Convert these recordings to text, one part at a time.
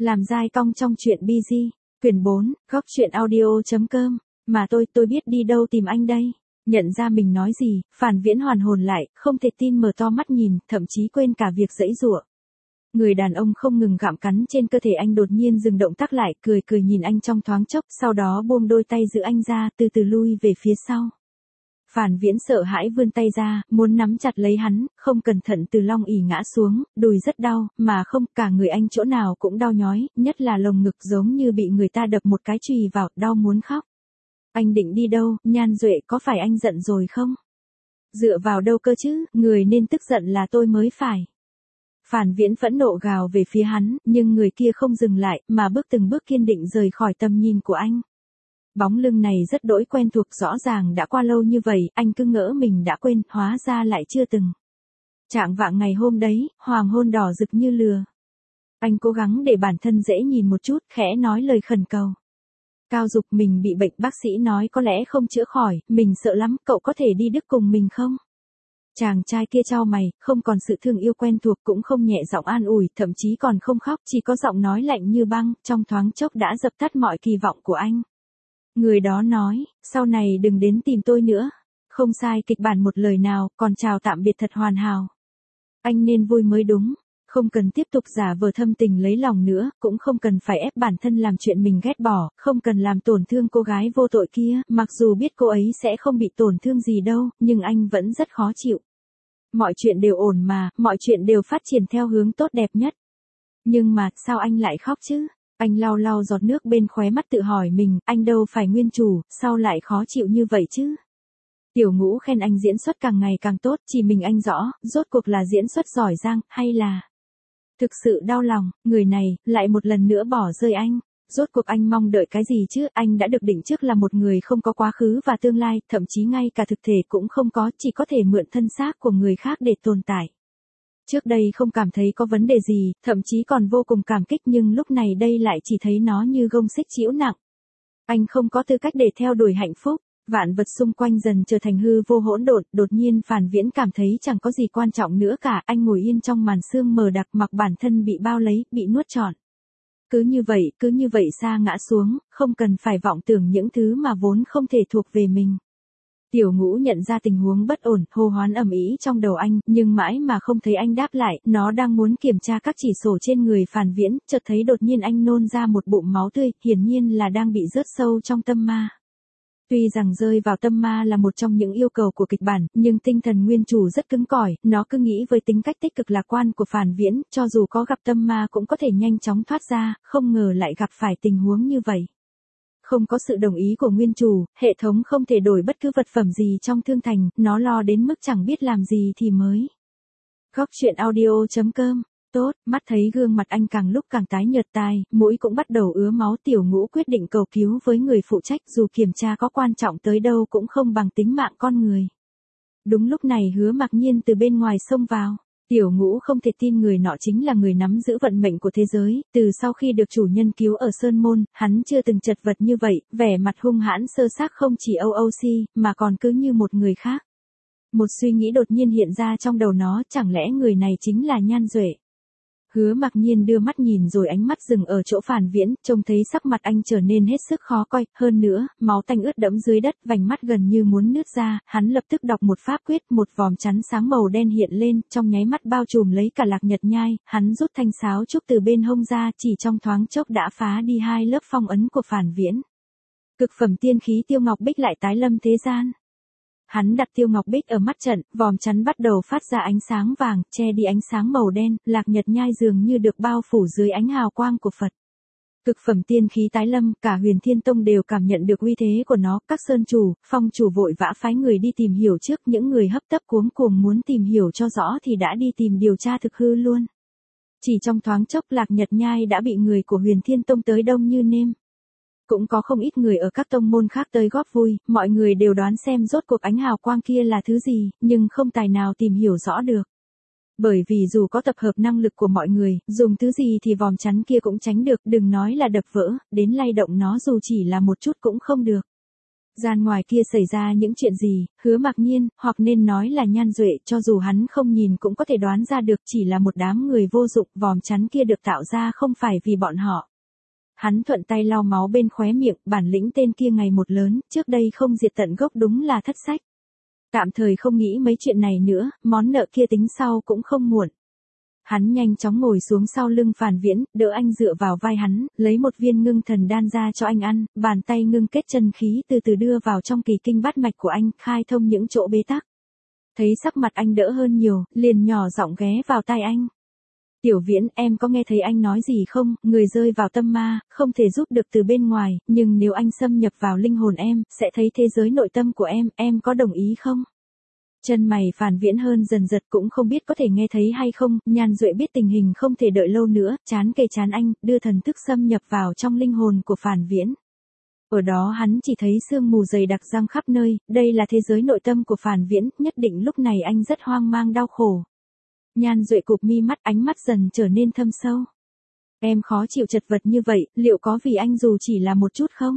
Làm dai cong trong truyện BG, quyển 4, góc truyện audio.com, mà tôi biết đi đâu tìm anh đây. Nhận ra mình nói gì, Phản Viễn hoàn hồn lại, không thể tin mở to mắt nhìn, thậm chí quên cả việc giãy giụa. Người đàn ông không ngừng gặm cắn trên cơ thể anh đột nhiên dừng động tác lại, cười nhìn anh trong thoáng chốc, sau đó buông đôi tay giữ anh ra, từ từ lui về phía sau. Phản Viễn sợ hãi vươn tay ra, muốn nắm chặt lấy hắn, không cẩn thận từ long ỷ ngã xuống, đùi rất đau, mà không, cả người anh chỗ nào cũng đau nhói, nhất là lồng ngực giống như bị người ta đập một cái chùy vào, đau muốn khóc. Anh định đi đâu, Nhan Duệ, có phải anh giận rồi không? Dựa vào đâu cơ chứ, người nên tức giận là tôi mới phải. Phản Viễn phẫn nộ gào về phía hắn, nhưng người kia không dừng lại, mà bước từng bước kiên định rời khỏi tầm nhìn của anh. Bóng lưng này rất đỗi quen thuộc, rõ ràng đã qua lâu như vậy, anh cứ ngỡ mình đã quên, hóa ra lại chưa từng. Trạng vạng ngày hôm đấy, hoàng hôn đỏ rực như lửa. Anh cố gắng để bản thân dễ nhìn một chút, khẽ nói lời khẩn cầu. Cao Dục, mình bị bệnh, bác sĩ nói có lẽ không chữa khỏi, mình sợ lắm, cậu có thể đi Đức cùng mình không? Chàng trai kia chau mày, không còn sự thương yêu quen thuộc, cũng không nhẹ giọng an ủi, thậm chí còn không khóc, chỉ có giọng nói lạnh như băng, trong thoáng chốc đã dập tắt mọi kỳ vọng của anh. Người đó nói, sau này đừng đến tìm tôi nữa. Không sai, kịch bản một lời nào, còn chào tạm biệt thật hoàn hảo. Anh nên vui mới đúng. Không cần tiếp tục giả vờ thâm tình lấy lòng nữa, cũng không cần phải ép bản thân làm chuyện mình ghét bỏ, không cần làm tổn thương cô gái vô tội kia, mặc dù biết cô ấy sẽ không bị tổn thương gì đâu, nhưng anh vẫn rất khó chịu. Mọi chuyện đều ổn mà, mọi chuyện đều phát triển theo hướng tốt đẹp nhất. Nhưng mà, sao anh lại khóc chứ? Anh lau lau giọt nước bên khóe mắt tự hỏi mình, anh đâu phải nguyên chủ, sao lại khó chịu như vậy chứ? Tiểu Ngũ khen anh diễn xuất càng ngày càng tốt, chỉ mình anh rõ, rốt cuộc là diễn xuất giỏi giang, hay là... Thực sự đau lòng, người này, lại một lần nữa bỏ rơi anh. Rốt cuộc anh mong đợi cái gì chứ, anh đã được định trước là một người không có quá khứ và tương lai, thậm chí ngay cả thực thể cũng không có, chỉ có thể mượn thân xác của người khác để tồn tại. Trước đây không cảm thấy có vấn đề gì, thậm chí còn vô cùng cảm kích, nhưng lúc này đây lại chỉ thấy nó như gông xích trĩu nặng. Anh không có tư cách để theo đuổi hạnh phúc. Vạn vật xung quanh dần trở thành hư vô hỗn độn, đột nhiên Phản Viễn cảm thấy chẳng có gì quan trọng nữa cả, anh ngồi yên trong màn sương mờ đặc, mặc bản thân bị bao lấy, bị nuốt trọn. Cứ như vậy sa ngã xuống, không cần phải vọng tưởng những thứ mà vốn không thể thuộc về mình. Tiểu Ngũ nhận ra tình huống bất ổn, hô hoán ầm ĩ trong đầu anh, nhưng mãi mà không thấy anh đáp lại, nó đang muốn kiểm tra các chỉ số trên người Phản Viễn, chợt thấy đột nhiên anh nôn ra một bụng máu tươi, hiển nhiên là đang bị rớt sâu trong tâm ma. Tuy rằng rơi vào tâm ma là một trong những yêu cầu của kịch bản, nhưng tinh thần nguyên chủ rất cứng cỏi, nó cứ nghĩ với tính cách tích cực lạc quan của Phản Viễn, cho dù có gặp tâm ma cũng có thể nhanh chóng thoát ra, không ngờ lại gặp phải tình huống như vậy. Không có sự đồng ý của nguyên chủ, hệ thống không thể đổi bất cứ vật phẩm gì trong thương thành, nó lo đến mức chẳng biết làm gì thì mới. Góc truyện audio.com. Tốt, mắt thấy gương mặt anh càng lúc càng tái nhợt, tai, mũi cũng bắt đầu ứa máu. Tiểu Ngũ quyết định cầu cứu với người phụ trách, dù kiểm tra có quan trọng tới đâu cũng không bằng tính mạng con người. Đúng lúc này Hứa Mặc Nhiên từ bên ngoài xông vào. Tiểu Ngũ không thể tin người nọ chính là người nắm giữ vận mệnh của thế giới, từ sau khi được chủ nhân cứu ở Sơn Môn, hắn chưa từng chật vật như vậy, vẻ mặt hung hãn sơ xác, không chỉ OOC, mà còn cứ như một người khác. Một suy nghĩ đột nhiên hiện ra trong đầu nó, chẳng lẽ người này chính là Nhan Duệ? Hứa Mặc Nhiên đưa mắt nhìn rồi ánh mắt dừng ở chỗ Phản Viễn, trông thấy sắc mặt anh trở nên hết sức khó coi, hơn nữa, máu tanh ướt đẫm dưới đất, vành mắt gần như muốn nứt ra, hắn lập tức đọc một pháp quyết, một vòm chắn sáng màu đen hiện lên, trong nháy mắt bao trùm lấy cả Lạc Nhật Nhai, hắn rút thanh sáo trúc từ bên hông ra, chỉ trong thoáng chốc đã phá đi 2 lớp phong ấn của Phản Viễn. Cực phẩm tiên khí Tiêu Ngọc Bích lại tái lâm thế gian. Hắn đặt Tiêu Ngọc Bích ở mắt trận, vòm chắn bắt đầu phát ra ánh sáng vàng, che đi ánh sáng màu đen, Lạc Nhật Nhai dường như được bao phủ dưới ánh hào quang của Phật. Cực phẩm tiên khí tái lâm, cả Huyền Thiên Tông đều cảm nhận được uy thế của nó, các sơn chủ, phong chủ vội vã phái người đi tìm hiểu trước, những người hấp tấp cuống cuồng muốn tìm hiểu cho rõ thì đã đi tìm điều tra thực hư luôn. Chỉ trong thoáng chốc Lạc Nhật Nhai đã bị người của Huyền Thiên Tông tới đông như nêm. Cũng có không ít người ở các tông môn khác tới góp vui, mọi người đều đoán xem rốt cuộc ánh hào quang kia là thứ gì, nhưng không tài nào tìm hiểu rõ được. Bởi vì dù có tập hợp năng lực của mọi người, dùng thứ gì thì vòm chắn kia cũng tránh được, đừng nói là đập vỡ, đến lay động nó dù chỉ là một chút cũng không được. Gian ngoài kia xảy ra những chuyện gì, Hứa Mặc Nhiên, hoặc nên nói là Nhan Duệ, cho dù hắn không nhìn cũng có thể đoán ra được, chỉ là một đám người vô dụng, vòm chắn kia được tạo ra không phải vì bọn họ. Hắn thuận tay lau máu bên khóe miệng, bản lĩnh tên kia ngày một lớn, trước đây không diệt tận gốc đúng là thất sách. Tạm thời không nghĩ mấy chuyện này nữa, món nợ kia tính sau cũng không muộn. Hắn nhanh chóng ngồi xuống sau lưng Phàn Viễn, đỡ anh dựa vào vai hắn, lấy một viên ngưng thần đan ra cho anh ăn, bàn tay ngưng kết chân khí từ từ đưa vào trong kỳ kinh bát mạch của anh, khai thông những chỗ bế tắc. Thấy sắc mặt anh đỡ hơn nhiều, liền nhỏ giọng ghé vào tai anh. Tiểu Viễn, em có nghe thấy anh nói gì không, người rơi vào tâm ma, không thể giúp được từ bên ngoài, nhưng nếu anh xâm nhập vào linh hồn em, sẽ thấy thế giới nội tâm của em có đồng ý không? Chân mày Phàn Viễn hơn dần giật, cũng không biết có thể nghe thấy hay không. Nhan Duệ biết tình hình không thể đợi lâu nữa, chán kề chán anh, đưa thần thức xâm nhập vào trong linh hồn của Phàn Viễn. Ở đó hắn chỉ thấy sương mù dày đặc giăng khắp nơi, đây là thế giới nội tâm của Phàn Viễn, nhất định lúc này anh rất hoang mang đau khổ. Nhan Duệ cụp mi mắt, ánh mắt dần trở nên thâm sâu. Em khó chịu chật vật như vậy, liệu có vì anh dù chỉ là một chút không?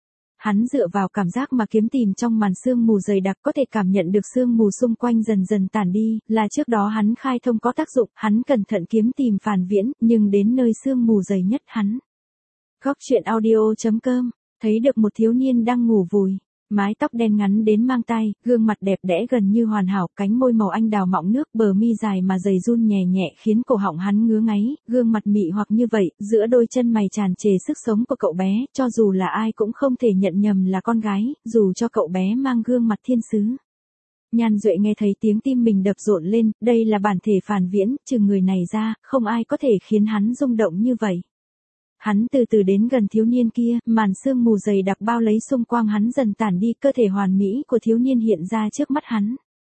Hắn dựa vào cảm giác mà kiếm tìm trong màn sương mù dày đặc, có thể cảm nhận được sương mù xung quanh dần dần tản đi, là trước đó hắn khai thông có tác dụng, hắn cẩn thận kiếm tìm Phàn Viễn, nhưng đến nơi sương mù dày nhất hắn. Góc truyện audio.com, thấy được một thiếu niên đang ngủ vùi. Mái tóc đen ngắn đến mang tai, gương mặt đẹp đẽ gần như hoàn hảo, cánh môi màu anh đào mọng nước, bờ mi dài mà dày run nhẹ nhẹ khiến cổ họng hắn ngứa ngáy, gương mặt mị hoặc như vậy, giữa đôi chân mày tràn trề sức sống của cậu bé, cho dù là ai cũng không thể nhận nhầm là con gái, dù cho cậu bé mang gương mặt thiên sứ. Nhan Duệ nghe thấy tiếng tim mình đập rộn lên, đây là bản thể Phàn Viễn, trừ người này ra, không ai có thể khiến hắn rung động như vậy. Hắn từ từ đến gần thiếu niên kia, màn sương mù dày đặc bao lấy xung quanh hắn dần tản đi, cơ thể hoàn mỹ của thiếu niên hiện ra trước mắt hắn.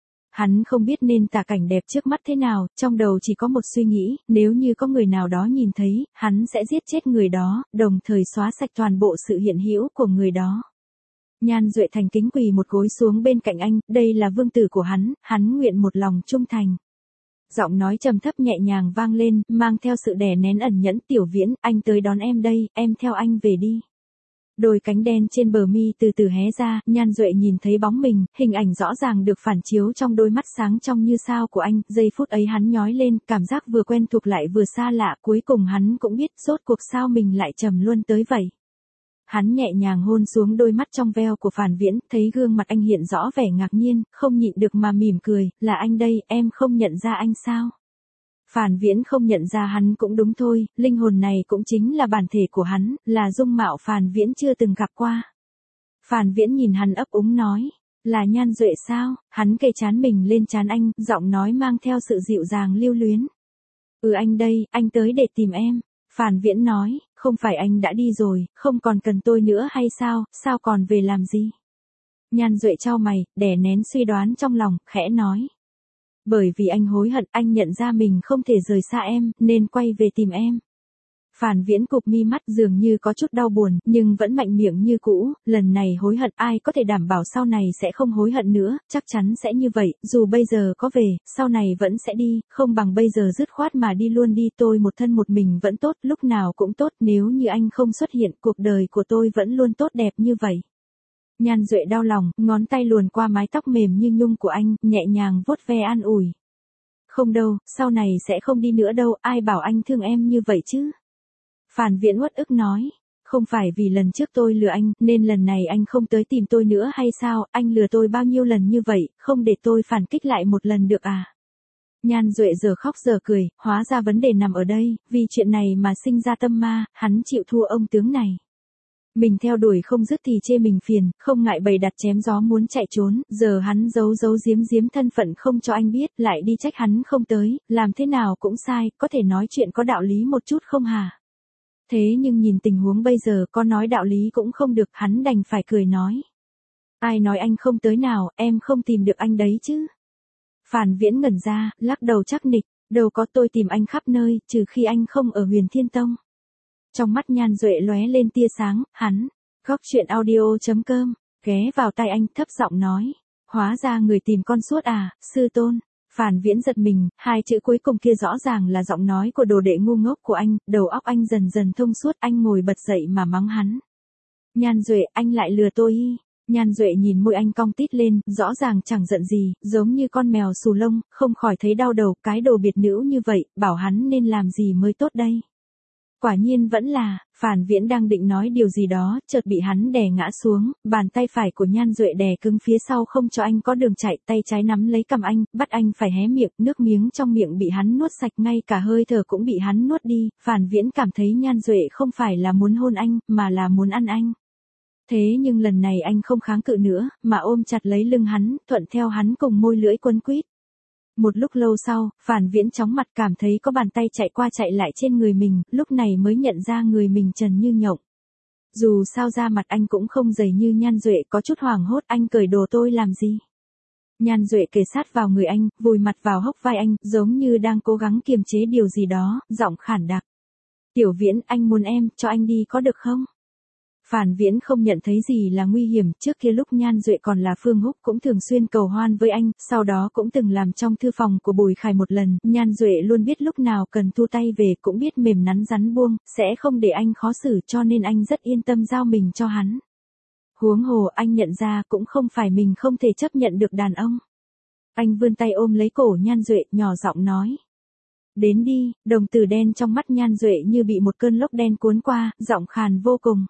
Hắn không biết nên tả cảnh đẹp trước mắt thế nào, trong đầu chỉ có một suy nghĩ, nếu như có người nào đó nhìn thấy, hắn sẽ giết chết người đó, đồng thời xóa sạch toàn bộ sự hiện hữu của người đó. Nhan Duệ thành kính quỳ một gối xuống bên cạnh anh, đây là vương tử của hắn nguyện một lòng trung thành. Giọng nói trầm thấp nhẹ nhàng vang lên, mang theo sự đè nén ẩn nhẫn. Tiểu Viễn, anh tới đón em đây, em theo anh về đi. Đôi cánh đen trên bờ mi từ từ hé ra, Nhan Duệ nhìn thấy bóng mình, hình ảnh rõ ràng được phản chiếu trong đôi mắt sáng trong như sao của anh, giây phút ấy hắn nhói lên, cảm giác vừa quen thuộc lại vừa xa lạ, cuối cùng hắn cũng biết rốt cuộc sao mình lại trầm luân tới vậy. Hắn nhẹ nhàng hôn xuống đôi mắt trong veo của Phàn Viễn, thấy gương mặt anh hiện rõ vẻ ngạc nhiên, không nhịn được mà mỉm cười, là anh đây, em không nhận ra anh sao? Phàn Viễn không nhận ra hắn cũng đúng thôi, linh hồn này cũng chính là bản thể của hắn, là dung mạo Phàn Viễn chưa từng gặp qua. Phàn Viễn nhìn hắn ấp úng nói, là Nhan Duệ sao? Hắn kề trán mình lên trán anh, giọng nói mang theo sự dịu dàng lưu luyến. Anh đây, anh tới để tìm em. Phàn Viễn nói, không phải anh đã đi rồi, không còn cần tôi nữa hay sao, sao còn về làm gì? Nhan Duệ chau mày, đè nén suy đoán trong lòng, khẽ nói. Bởi vì anh hối hận, anh nhận ra mình không thể rời xa em, nên quay về tìm em. Phàn Viễn cụp mi mắt dường như có chút đau buồn, nhưng vẫn mạnh miệng như cũ, lần này hối hận ai có thể đảm bảo sau này sẽ không hối hận nữa, chắc chắn sẽ như vậy, dù bây giờ có về, sau này vẫn sẽ đi, không bằng bây giờ dứt khoát mà đi luôn đi, tôi một thân một mình vẫn tốt, lúc nào cũng tốt, nếu như anh không xuất hiện, cuộc đời của tôi vẫn luôn tốt đẹp như vậy. Nhan Duệ đau lòng, ngón tay luồn qua mái tóc mềm như nhung của anh, nhẹ nhàng vuốt ve an ủi. Không đâu, sau này sẽ không đi nữa đâu, ai bảo anh thương em như vậy chứ? Phàn Viễn uất ức nói, không phải vì lần trước tôi lừa anh, nên lần này anh không tới tìm tôi nữa hay sao, anh lừa tôi bao nhiêu lần như vậy, không để tôi phản kích lại một lần được à? Nhan Duệ giờ khóc giờ cười, hóa ra vấn đề nằm ở đây, vì chuyện này mà sinh ra tâm ma, hắn chịu thua ông tướng này. Mình theo đuổi không dứt thì chê mình phiền, không ngại bày đặt chém gió muốn chạy trốn, giờ hắn giấu giếm thân phận không cho anh biết, lại đi trách hắn không tới, làm thế nào cũng sai, có thể nói chuyện có đạo lý một chút không hả? Thế nhưng nhìn tình huống bây giờ có nói đạo lý cũng không được, hắn đành phải cười nói. Ai nói anh không tới nào, em không tìm được anh đấy chứ. Phàn Viễn ngẩn ra, lắc đầu chắc nịch, đâu có, tôi tìm anh khắp nơi, trừ khi anh không ở Huyền Thiên Tông. Trong mắt Nhan Duệ lóe lên tia sáng, hắn, góc truyện audio.com, ghé vào tai anh thấp giọng nói. Hóa ra người tìm con suốt à, sư tôn. Phàn Viễn giật mình, hai chữ cuối cùng kia rõ ràng là giọng nói của đồ đệ ngu ngốc của anh, đầu óc anh dần dần thông suốt, anh ngồi bật dậy mà mắng hắn. Nhan Duệ, anh lại lừa tôi y. Nhan Duệ nhìn môi anh cong tít lên, rõ ràng chẳng giận gì, giống như con mèo xù lông, không khỏi thấy đau đầu, cái đồ biệt nữ như vậy, bảo hắn nên làm gì mới tốt đây. Quả nhiên vẫn là, Phản Viễn đang định nói điều gì đó, chợt bị hắn đè ngã xuống, bàn tay phải của Nhan Duệ đè cứng phía sau không cho anh có đường chạy, tay trái nắm lấy cằm anh, bắt anh phải hé miệng, nước miếng trong miệng bị hắn nuốt sạch, ngay cả hơi thở cũng bị hắn nuốt đi, Phản Viễn cảm thấy Nhan Duệ không phải là muốn hôn anh, mà là muốn ăn anh. Thế nhưng lần này anh không kháng cự nữa, mà ôm chặt lấy lưng hắn, thuận theo hắn cùng môi lưỡi quấn quýt. Một lúc lâu sau, Phản Viễn chóng mặt cảm thấy có bàn tay chạy qua chạy lại trên người mình, lúc này mới nhận ra người mình trần như nhộng. Dù sao da mặt anh cũng không dày như Nhan Duệ, có chút hoảng hốt, anh cởi đồ tôi làm gì? Nhan Duệ kề sát vào người anh, vùi mặt vào hốc vai anh, giống như đang cố gắng kiềm chế điều gì đó, giọng khản đặc. Tiểu Viễn, anh muốn em, cho anh đi có được không? Phản Viễn không nhận thấy gì là nguy hiểm, trước kia lúc Nhan Duệ còn là Phương Húc cũng thường xuyên cầu hoan với anh, sau đó cũng từng làm trong thư phòng của Bùi Khải một lần, Nhan Duệ luôn biết lúc nào cần thu tay về, cũng biết mềm nắn rắn buông, sẽ không để anh khó xử, cho nên anh rất yên tâm giao mình cho hắn. Huống hồ anh nhận ra cũng không phải mình không thể chấp nhận được đàn ông. Anh vươn tay ôm lấy cổ Nhan Duệ, nhỏ giọng nói. Đến đi, đồng tử đen trong mắt Nhan Duệ như bị một cơn lốc đen cuốn qua, giọng khàn vô cùng.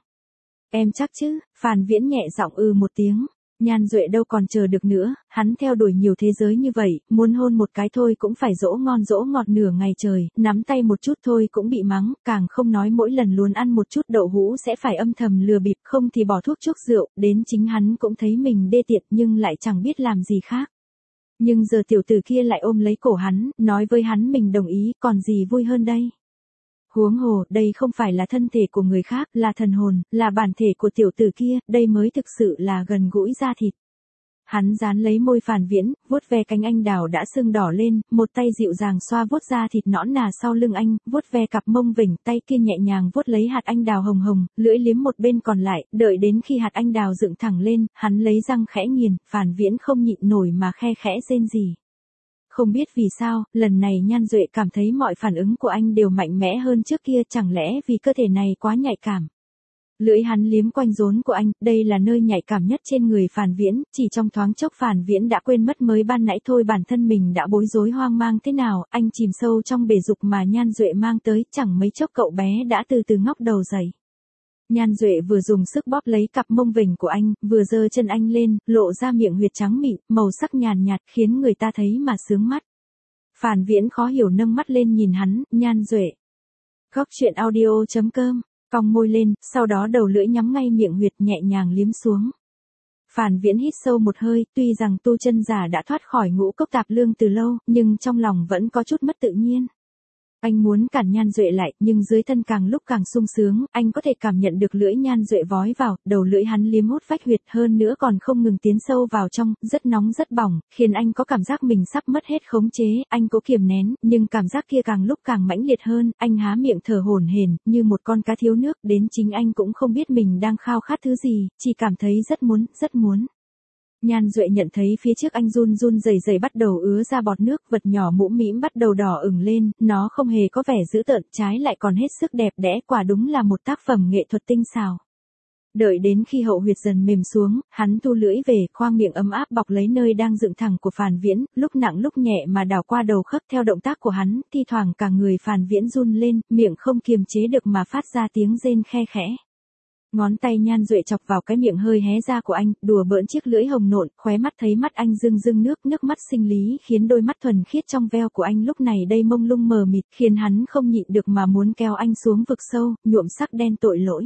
Em chắc chứ, Phản Viễn nhẹ giọng một tiếng. Nhan Duệ đâu còn chờ được nữa, hắn theo đuổi nhiều thế giới như vậy, muốn hôn một cái thôi cũng phải dỗ ngon dỗ ngọt nửa ngày trời, nắm tay một chút thôi cũng bị mắng, càng không nói mỗi lần luôn ăn một chút đậu hũ sẽ phải âm thầm lừa bịp, không thì bỏ thuốc chuốc rượu, đến chính hắn cũng thấy mình đê tiện nhưng lại chẳng biết làm gì khác. Nhưng giờ tiểu tử kia lại ôm lấy cổ hắn, nói với hắn mình đồng ý, còn gì vui hơn đây. Huống hồ, đây không phải là thân thể của người khác, là thần hồn, là bản thể của tiểu tử kia, đây mới thực sự là gần gũi da thịt. Hắn dán lấy môi Phản Viễn, vuốt ve cánh anh đào đã sưng đỏ lên, một tay dịu dàng xoa vuốt da thịt nõn nà sau lưng anh, vuốt ve cặp mông vểnh, tay kia nhẹ nhàng vuốt lấy hạt anh đào hồng hồng, lưỡi liếm một bên còn lại, đợi đến khi hạt anh đào dựng thẳng lên, hắn lấy răng khẽ nghiền, Phản Viễn không nhịn nổi mà khe khẽ rên rỉ. Không biết vì sao, lần này Nhan Duệ cảm thấy mọi phản ứng của anh đều mạnh mẽ hơn trước kia, chẳng lẽ vì cơ thể này quá nhạy cảm. Lưỡi hắn liếm quanh rốn của anh, đây là nơi nhạy cảm nhất trên người Phản Viễn, chỉ trong thoáng chốc Phản Viễn đã quên mất mới ban nãy thôi bản thân mình đã bối rối hoang mang thế nào, anh chìm sâu trong bể dục mà Nhan Duệ mang tới, chẳng mấy chốc cậu bé đã từ từ ngóc đầu dậy. Nhan Duệ vừa dùng sức bóp lấy cặp mông vểnh của anh, vừa giơ chân anh lên, lộ ra miệng huyệt trắng mịn, màu sắc nhàn nhạt khiến người ta thấy mà sướng mắt. Phản Viễn khó hiểu nâng mắt lên nhìn hắn, Nhan Duệ. Góc truyện audio.com, cong môi lên, sau đó đầu lưỡi nhắm ngay miệng huyệt nhẹ nhàng liếm xuống. Phản Viễn hít sâu một hơi, tuy rằng tu chân giả đã thoát khỏi ngũ cốc tạp lương từ lâu, nhưng trong lòng vẫn có chút mất tự nhiên. Anh muốn cản Nhan Duệ lại, nhưng dưới thân càng lúc càng sung sướng, anh có thể cảm nhận được lưỡi Nhan Duệ vói vào, đầu lưỡi hắn liếm hút vách huyệt hơn nữa còn không ngừng tiến sâu vào trong, rất nóng rất bỏng, khiến anh có cảm giác mình sắp mất hết khống chế, anh cố kiềm nén, nhưng cảm giác kia càng lúc càng mãnh liệt hơn, anh há miệng thở hổn hển, như một con cá thiếu nước, đến chính anh cũng không biết mình đang khao khát thứ gì, chỉ cảm thấy rất muốn, rất muốn. Nhan Duệ nhận thấy phía trước anh run run rẩy rẩy bắt đầu ứa ra bọt nước, vật nhỏ mũm mĩm bắt đầu đỏ ửng lên, nó không hề có vẻ dữ tợn, trái lại còn hết sức đẹp đẽ, quả đúng là một tác phẩm nghệ thuật tinh xảo. Đợi đến khi hậu huyệt dần mềm xuống, hắn thu lưỡi về, khoang miệng ấm áp bọc lấy nơi đang dựng thẳng của Phản Viễn, lúc nặng lúc nhẹ mà đảo qua đầu khớp theo động tác của hắn, thi thoảng cả người Phản Viễn run lên, miệng không kiềm chế được mà phát ra tiếng rên khe khẽ. Ngón tay Nhan Duệ chọc vào cái miệng hơi hé ra của anh, đùa bỡn chiếc lưỡi hồng nộn, khóe mắt thấy mắt anh rưng rưng nước mắt sinh lý khiến đôi mắt thuần khiết trong veo của anh lúc này đây mông lung mờ mịt, khiến hắn không nhịn được mà muốn kéo anh xuống vực sâu, nhuộm sắc đen tội lỗi.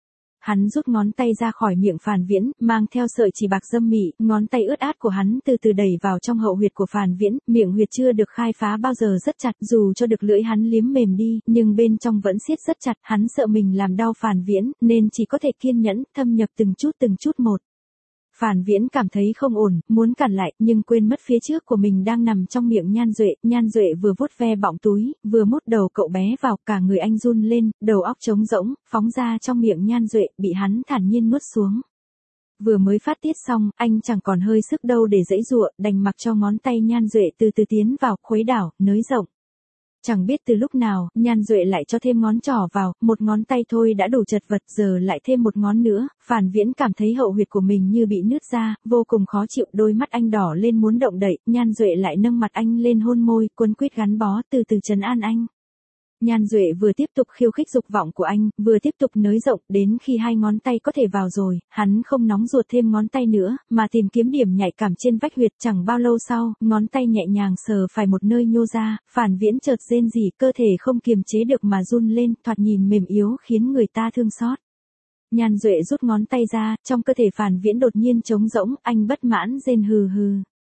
Hắn rút ngón tay ra khỏi miệng Phản Viễn, mang theo sợi chỉ bạc dâm mị, ngón tay ướt át của hắn từ từ đẩy vào trong hậu huyệt của Phản Viễn, miệng huyệt chưa được khai phá bao giờ rất chặt, dù cho được lưỡi hắn liếm mềm đi, nhưng bên trong vẫn siết rất chặt, hắn sợ mình làm đau Phản Viễn, nên chỉ có thể kiên nhẫn, thâm nhập từng chút một. Phản Viễn cảm thấy không ổn, muốn cản lại, nhưng quên mất phía trước của mình đang nằm trong miệng Nhan Duệ vừa vuốt ve bọng túi, vừa mút đầu cậu bé vào, cả người anh run lên, đầu óc trống rỗng, phóng ra trong miệng Nhan Duệ, bị hắn thản nhiên nuốt xuống. Vừa mới phát tiết xong, anh chẳng còn hơi sức đâu để giãy giụa, đành mặc cho ngón tay Nhan Duệ từ từ tiến vào, khuấy đảo, nới rộng. Chẳng biết từ lúc nào, Nhan Duệ lại cho thêm ngón trỏ vào, một ngón tay thôi đã đủ chật vật, giờ lại thêm một ngón nữa, Phản Viễn cảm thấy hậu huyệt của mình như bị nứt ra, vô cùng khó chịu, đôi mắt anh đỏ lên muốn động đậy, Nhan Duệ lại nâng mặt anh lên hôn môi, quấn quýt gắn bó, từ từ trấn an anh. Nhan Duệ vừa tiếp tục khiêu khích dục vọng của anh, vừa tiếp tục nới rộng, đến khi hai ngón tay có thể vào rồi, hắn không nóng ruột thêm ngón tay nữa, mà tìm kiếm điểm nhạy cảm trên vách huyệt. Chẳng bao lâu sau, ngón tay nhẹ nhàng sờ phải một nơi nhô ra, Phản Viễn chợt rên rỉ, cơ thể không kiềm chế được mà run lên, thoạt nhìn mềm yếu khiến người ta thương xót. Nhan Duệ rút ngón tay ra, trong cơ thể Phản Viễn đột nhiên trống rỗng, anh bất mãn rên hừ hừ.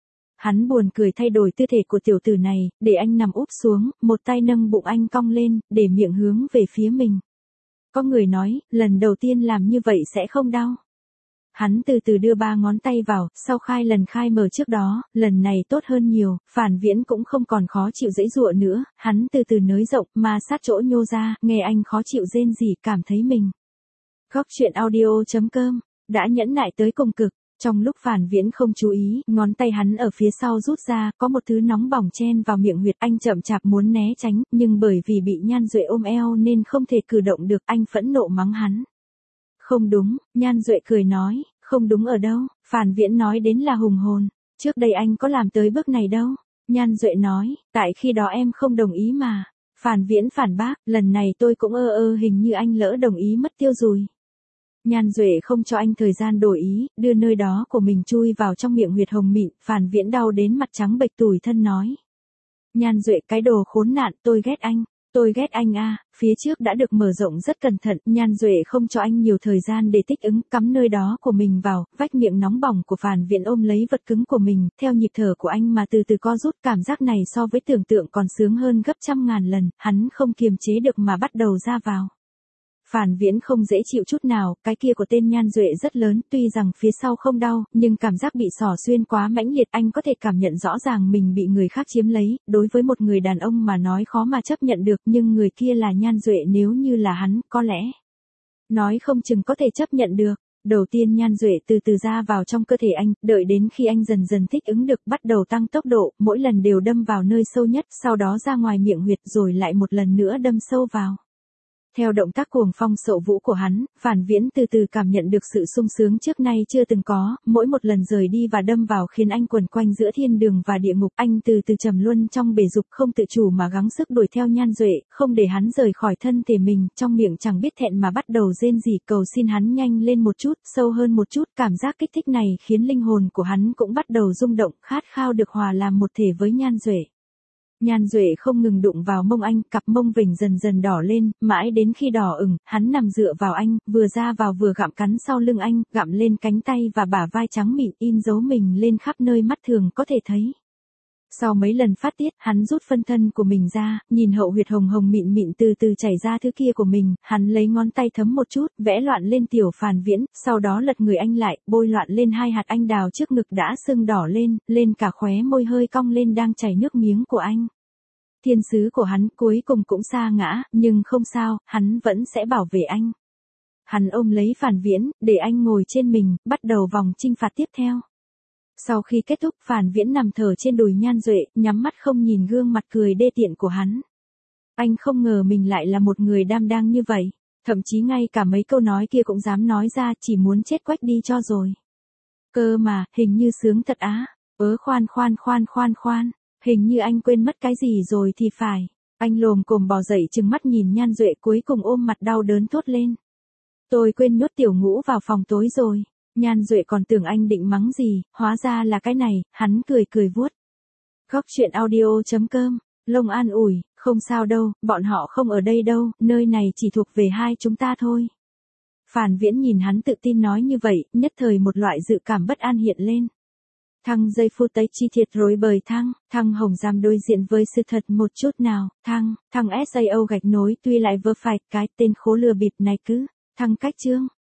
Hắn buồn cười thay đổi tư thể của tiểu tử này, để anh nằm úp xuống, một tay nâng bụng anh cong lên, để miệng hướng về phía mình. Có người nói, lần đầu tiên làm như vậy sẽ không đau. Hắn từ từ đưa ba ngón tay vào, sau lần khai mở trước đó, lần này tốt hơn nhiều, Phản Viễn cũng không còn khó chịu giãy giụa nữa, hắn từ từ nới rộng, ma sát chỗ nhô ra, nghe anh khó chịu rên rỉ, cảm thấy mình. Góc truyện audio.com đã nhẫn nại tới cùng cực. Trong lúc Phản Viễn không chú ý, ngón tay hắn ở phía sau rút ra, có một thứ nóng bỏng chen vào miệng huyệt, anh chậm chạp muốn né tránh, nhưng bởi vì bị Nhan Duệ ôm eo nên không thể cử động được, anh phẫn nộ mắng hắn. Không đúng, Nhan Duệ cười nói, không đúng ở đâu, Phản Viễn nói đến là hùng hồn, trước đây anh có làm tới bước này đâu. Nhan Duệ nói, tại khi đó em không đồng ý mà. Phản Viễn phản bác, lần này tôi cũng hình như anh lỡ đồng ý mất tiêu rồi. Nhan Duệ không cho anh thời gian đổi ý, đưa nơi đó của mình chui vào trong miệng huyệt hồng mịn, Phản Viễn đau đến mặt trắng bệch tủi thân nói. Nhan Duệ, cái đồ khốn nạn, tôi ghét anh à, phía trước đã được mở rộng rất cẩn thận, Nhan Duệ không cho anh nhiều thời gian để thích ứng, cắm nơi đó của mình vào, vách miệng nóng bỏng của Phản Viễn ôm lấy vật cứng của mình, theo nhịp thở của anh mà từ từ co rút, cảm giác này so với tưởng tượng còn sướng hơn gấp trăm ngàn lần, hắn không kiềm chế được mà bắt đầu ra vào. Phản Viễn không dễ chịu chút nào, cái kia của tên Nhan Duệ rất lớn, tuy rằng phía sau không đau, nhưng cảm giác bị xỏ xuyên quá mãnh liệt, anh có thể cảm nhận rõ ràng mình bị người khác chiếm lấy, đối với một người đàn ông mà nói khó mà chấp nhận được, nhưng người kia là Nhan Duệ, nếu như là hắn, có lẽ nói không chừng có thể chấp nhận được. Đầu tiên Nhan Duệ từ từ ra vào trong cơ thể anh, đợi đến khi anh dần dần thích ứng được, bắt đầu tăng tốc độ, mỗi lần đều đâm vào nơi sâu nhất, sau đó ra ngoài miệng huyệt rồi lại một lần nữa đâm sâu vào. Theo động tác cuồng phong sậu vũ của hắn, Phản Viễn từ từ cảm nhận được sự sung sướng trước nay chưa từng có, mỗi một lần rời đi và đâm vào khiến anh quẩn quanh giữa thiên đường và địa ngục, anh từ từ trầm luân trong bể dục, không tự chủ mà gắng sức đuổi theo Nhan Duệ, không để hắn rời khỏi thân thể mình, trong miệng chẳng biết thẹn mà bắt đầu rên rỉ cầu xin hắn nhanh lên một chút, sâu hơn một chút, cảm giác kích thích này khiến linh hồn của hắn cũng bắt đầu rung động, khát khao được hòa làm một thể với Nhan Duệ. Nhan Duệ không ngừng đụng vào mông anh, cặp mông vểnh dần dần đỏ lên, mãi đến khi đỏ ửng, hắn nằm dựa vào anh, vừa ra vào vừa gặm cắn sau lưng anh, gặm lên cánh tay và bả vai trắng mịn, in dấu mình lên khắp nơi mắt thường có thể thấy. Sau mấy lần phát tiết, hắn rút phân thân của mình ra, nhìn hậu huyệt hồng hồng mịn mịn từ từ chảy ra thứ kia của mình, hắn lấy ngón tay thấm một chút, vẽ loạn lên tiểu Phản Viễn, sau đó lật người anh lại, bôi loạn lên hai hạt anh đào trước ngực đã sưng đỏ lên cả khóe môi hơi cong lên đang chảy nước miếng của anh. Thiên sứ của hắn cuối cùng cũng sa ngã, nhưng không sao, hắn vẫn sẽ bảo vệ anh. Hắn ôm lấy Phản Viễn, để anh ngồi trên mình, bắt đầu vòng chinh phạt tiếp theo. Sau khi kết thúc, Phản Viễn nằm thở trên đùi Nhan Duệ, nhắm mắt không nhìn gương mặt cười đê tiện của hắn. Anh không ngờ mình lại là một người đảm đang như vậy, thậm chí ngay cả mấy câu nói kia cũng dám nói ra, chỉ muốn chết quách đi cho rồi. Cơ mà, hình như sướng thật á. Khoan, hình như anh quên mất cái gì rồi thì phải. Anh lồm cồm bò dậy trừng mắt nhìn Nhan Duệ, cuối cùng ôm mặt đau đớn thốt lên. Tôi quên nhốt Tiểu Ngũ vào phòng tối rồi. Nhan Duệ còn tưởng anh định mắng gì, hóa ra là cái này, hắn cười vuốt. Góc truyện audio.com, Long an ủi, không sao đâu, bọn họ không ở đây đâu, nơi này chỉ thuộc về hai chúng ta thôi. Phản Viễn nhìn hắn tự tin nói như vậy, nhất thời một loại dự cảm bất an hiện lên. Thăng giây phút ấy chi tiết rối bời Thăng Hồng dám đối diện với sự thật một chút nào, Thăng SAO gạch nối tuy lại vớ phải cái tên khố lừa bịp này cứ, Thăng cách chương.